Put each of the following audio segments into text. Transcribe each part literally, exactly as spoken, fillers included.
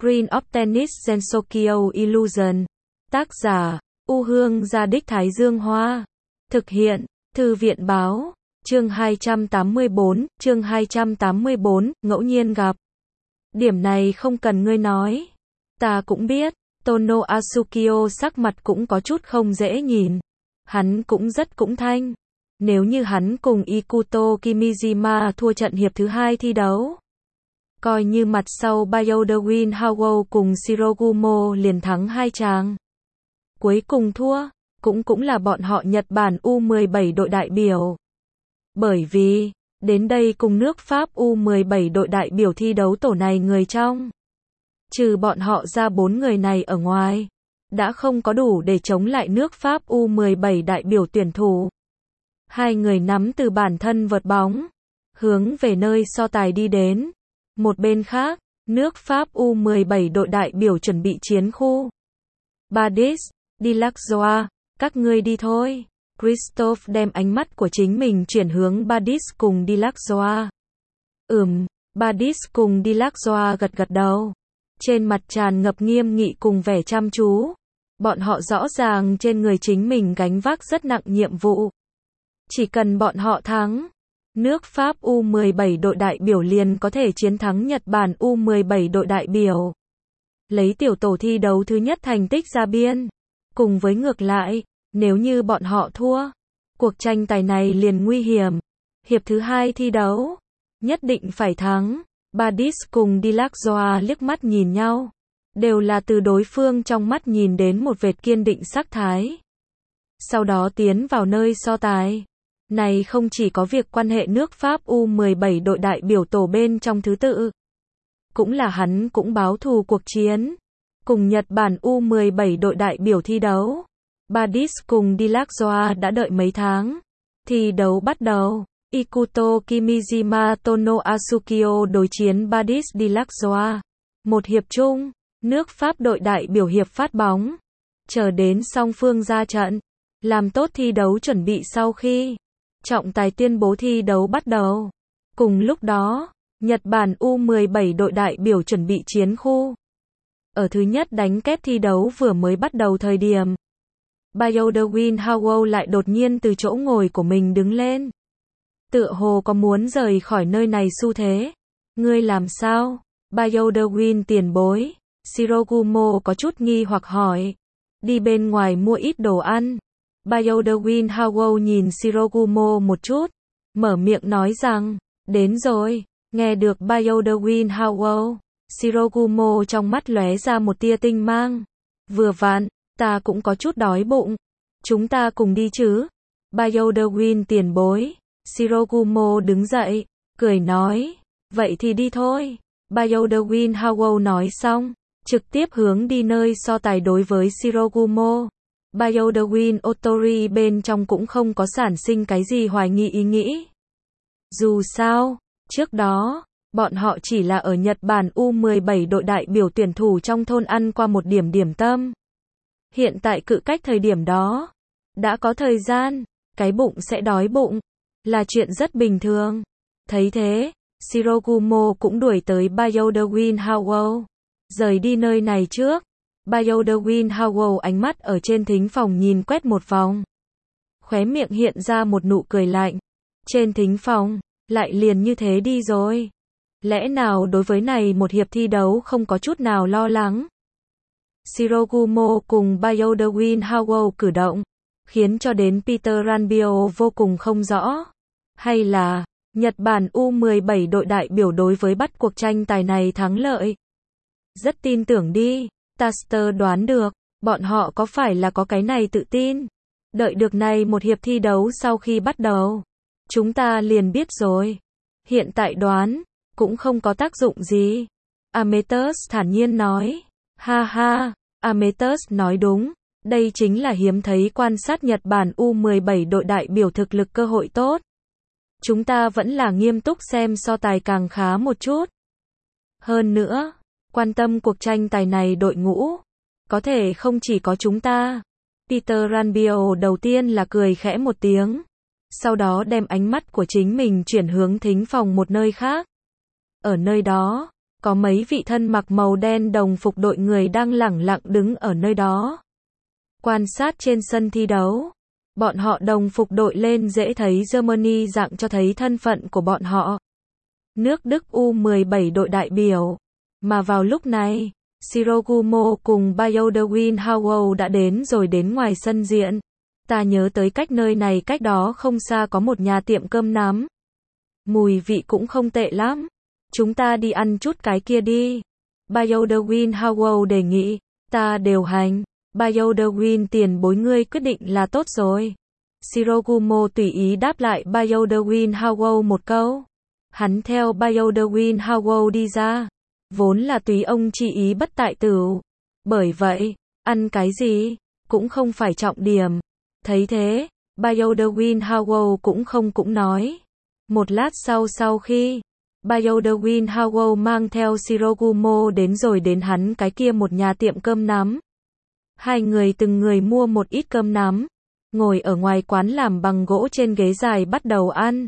Screen of Tennis Gensokyo Illusion. Tác giả, U Hương Gia Đích Thái Dương Hoa. Thực hiện, Thư viện Báo. Chương hai trăm tám mươi bốn, chương hai trăm tám mươi bốn, ngẫu nhiên gặp. Điểm này không cần ngươi nói. Ta cũng biết, Tono Asukio sắc mặt cũng có chút không dễ nhìn. Hắn cũng rất cũng thanh. Nếu như hắn cùng Ikuto Kimijima thua trận hiệp thứ hai thi đấu, coi như mặt sau Bayodawin Hawo cùng Shirogumo liền thắng hai chàng, cuối cùng thua, cũng cũng là bọn họ Nhật Bản U mười bảy đội đại biểu. Bởi vì, đến đây cùng nước Pháp U mười bảy đội đại biểu thi đấu tổ này người trong, trừ bọn họ ra bốn người này ở ngoài, đã không có đủ để chống lại nước Pháp U mười bảy đại biểu tuyển thủ. Hai người nắm từ bản thân vợt bóng, hướng về nơi so tài đi đến. Một bên khác, nước Pháp U mười bảy đội đại biểu chuẩn bị chiến khu. Badis, Dilaczoa, các ngươi đi thôi. Christophe đem ánh mắt của chính mình chuyển hướng Badis cùng Dilaczoa. Ừm, Badis cùng Dilaczoa gật gật đầu. Trên mặt tràn ngập nghiêm nghị cùng vẻ chăm chú. Bọn họ rõ ràng trên người chính mình gánh vác rất nặng nhiệm vụ. Chỉ cần bọn họ thắng, nước Pháp U mười bảy đội đại biểu liền có thể chiến thắng Nhật Bản U mười bảy đội đại biểu. Lấy tiểu tổ thi đấu thứ nhất thành tích ra biên. Cùng với ngược lại, nếu như bọn họ thua, cuộc tranh tài này liền nguy hiểm. Hiệp thứ hai thi đấu, nhất định phải thắng. Badis cùng Dilaczoa liếc mắt nhìn nhau, đều là từ đối phương trong mắt nhìn đến một vệt kiên định sắc thái. Sau đó tiến vào nơi so tài. Này không chỉ có việc quan hệ nước Pháp U mười bảy đội đại biểu tổ bên trong thứ tự, cũng là hắn cũng báo thù cuộc chiến cùng Nhật Bản U mười bảy đội đại biểu thi đấu. Badis cùng Dilaczoa đã đợi mấy tháng. Thi đấu bắt đầu. Ikuto Kimijima Tono Asukio đối chiến Badis Dilaczoa. Một hiệp chung, nước Pháp đội đại biểu hiệp phát bóng. Chờ đến song phương ra trận, làm tốt thi đấu chuẩn bị sau khi trọng tài tuyên bố thi đấu bắt đầu. Cùng lúc đó, Nhật Bản U mười bảy đội đại biểu chuẩn bị chiến khu. Ở thứ nhất đánh kép thi đấu vừa mới bắt đầu thời điểm, Bayodawin Hawo lại đột nhiên từ chỗ ngồi của mình đứng lên. Tựa hồ có muốn rời khỏi nơi này xu thế. Ngươi làm sao? Bayodawin tiền bối. Shirogumo có chút nghi hoặc hỏi. Đi bên ngoài mua ít đồ ăn. Bayodawin Hawo nhìn Shirogumo một chút, mở miệng nói rằng, đến rồi. Nghe được Bayodawin Hawo, Shirogumo trong mắt lóe ra một tia tinh mang. Vừa vặn, ta cũng có chút đói bụng. Chúng ta cùng đi chứ? Bayodawin tiền bối. Shirogumo đứng dậy, cười nói, vậy thì đi thôi. Bayodawin Hawo nói xong, trực tiếp hướng đi nơi so tài đối với Shirogumo. Bayodawin Otori bên trong cũng không có sản sinh cái gì hoài nghi ý nghĩ. Dù sao, trước đó, bọn họ chỉ là ở Nhật Bản U mười bảy đội đại biểu tuyển thủ trong thôn ăn qua một điểm điểm tâm. Hiện tại cự cách thời điểm đó, đã có thời gian, cái bụng sẽ đói bụng, là chuyện rất bình thường. Thấy thế, Shirogumo cũng đuổi tới Bayodawin Hawo. Rời đi nơi này trước. Bayodawin Hawo ánh mắt ở trên thính phòng nhìn quét một vòng. Khóe miệng hiện ra một nụ cười lạnh. Trên thính phòng, lại liền như thế đi rồi. Lẽ nào đối với này một hiệp thi đấu không có chút nào lo lắng? Shirogumo cùng Bayodawin Hawo cử động, khiến cho đến Peter Ranbio vô cùng không rõ. Hay là, Nhật Bản U mười bảy đội đại biểu đối với bắt cuộc tranh tài này thắng lợi? Rất tin tưởng đi. Taster đoán được, bọn họ có phải là có cái này tự tin. Đợi được này một hiệp thi đấu sau khi bắt đầu, chúng ta liền biết rồi. Hiện tại đoán, cũng không có tác dụng gì. Ametus thản nhiên nói. Ha ha, Ametus nói đúng. Đây chính là hiếm thấy quan sát Nhật Bản U mười bảy đội đại biểu thực lực cơ hội tốt. Chúng ta vẫn là nghiêm túc xem so tài càng khá một chút. Hơn nữa, quan tâm cuộc tranh tài này đội ngũ, có thể không chỉ có chúng ta. Peter Ranbio đầu tiên là cười khẽ một tiếng, sau đó đem ánh mắt của chính mình chuyển hướng thính phòng một nơi khác. Ở nơi đó, có mấy vị thân mặc màu đen đồng phục đội người đang lẳng lặng đứng ở nơi đó. Quan sát trên sân thi đấu. Bọn họ đồng phục đội lên dễ thấy Germany dạng cho thấy thân phận của bọn họ. Nước Đức U mười bảy đội đại biểu. Mà vào lúc này, Ciro Gumo cùng Bayo de Winhauo đã đến rồi đến ngoài sân diện. Ta nhớ tới cách nơi này cách đó không xa có một nhà tiệm cơm nắm. Mùi vị cũng không tệ lắm. Chúng ta đi ăn chút cái kia đi. Bayo de Winhauo đề nghị. Ta điều hành. Bayo de Win tiền bối ngươi quyết định là tốt rồi. Ciro Gumo tùy ý đáp lại Bayo de Winhauo một câu. Hắn theo Bayo de Winhauo đi ra. Vốn là tùy ông chi ý bất tại tửu. Bởi vậy, ăn cái gì, cũng không phải trọng điểm. Thấy thế, Bayo de Winhauo cũng không cũng nói. Một lát sau sau khi, Bayo de Winhauo mang theo Ciro Gumo đến rồi đến hắn cái kia một nhà tiệm cơm nắm. Hai người từng người mua một ít cơm nắm, ngồi ở ngoài quán làm bằng gỗ trên ghế dài bắt đầu ăn.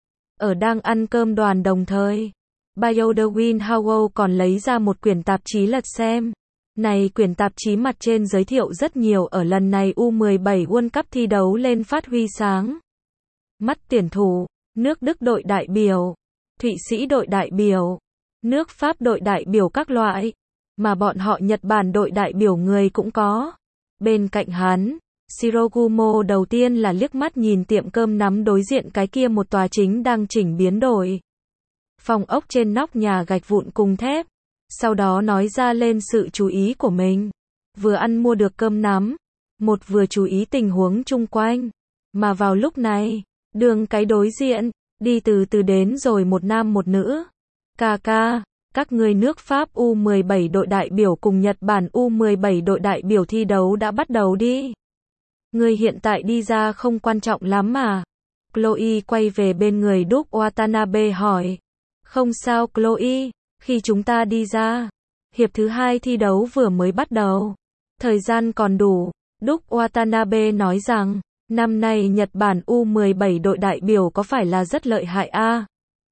Ở đang ăn cơm đoàn đồng thời, Bayo de Winhauo còn lấy ra một quyển tạp chí lật xem. Này quyển tạp chí mặt trên giới thiệu rất nhiều ở lần này U mười bảy World Cup thi đấu lên phát huy sáng. Mắt tuyển thủ, nước Đức đội đại biểu, Thụy Sĩ đội đại biểu, nước Pháp đội đại biểu các loại. Mà bọn họ Nhật Bản đội đại biểu người cũng có. Bên cạnh hắn, Ciro Gumo đầu tiên là liếc mắt nhìn tiệm cơm nắm đối diện cái kia một tòa chính đang chỉnh biến đổi. Phòng ốc trên nóc nhà gạch vụn cùng thép. Sau đó nói ra lên sự chú ý của mình. Vừa ăn mua được cơm nắm, một vừa chú ý tình huống chung quanh. Mà vào lúc này, đường cái đối diện, đi từ từ đến rồi một nam một nữ. Ca ca. Các người nước Pháp U mười bảy đội đại biểu cùng Nhật Bản U mười bảy đội đại biểu thi đấu đã bắt đầu đi. Người hiện tại đi ra không quan trọng lắm mà. Chloe quay về bên người Duke Watanabe hỏi. Không sao Chloe, khi chúng ta đi ra, hiệp thứ hai thi đấu vừa mới bắt đầu. Thời gian còn đủ. Duke Watanabe nói rằng, năm nay Nhật Bản U mười bảy đội đại biểu có phải là rất lợi hại a? À?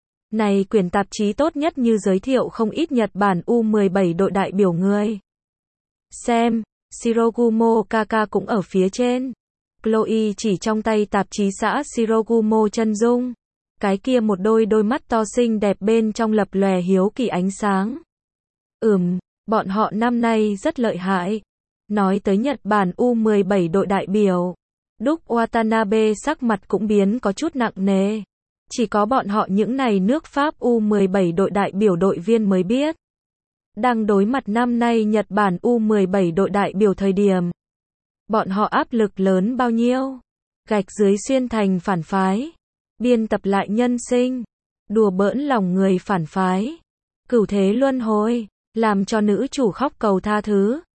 Này quyển tạp chí tốt nhất như giới thiệu không ít Nhật Bản U mười bảy đội đại biểu người. Xem, Ciro Gumo Kaka cũng ở phía trên. Chloe chỉ trong tay tạp chí xã Ciro Gumo chân dung. Cái kia một đôi đôi mắt to xinh đẹp bên trong lập lòe hiếu kỳ ánh sáng. Ừm, bọn họ năm nay rất lợi hại. Nói tới Nhật Bản U mười bảy đội đại biểu, Duke Watanabe sắc mặt cũng biến có chút nặng nề. Chỉ có bọn họ những này nước Pháp U mười bảy đội đại biểu đội viên mới biết. Đang đối mặt năm nay Nhật Bản U mười bảy đội đại biểu thời điểm. Bọn họ áp lực lớn bao nhiêu? Gạch dưới xuyên thành phản phái. Biên tập lại nhân sinh. Đùa bỡn lòng người phản phái. Cửu thế luân hồi. Làm cho nữ chủ khóc cầu tha thứ.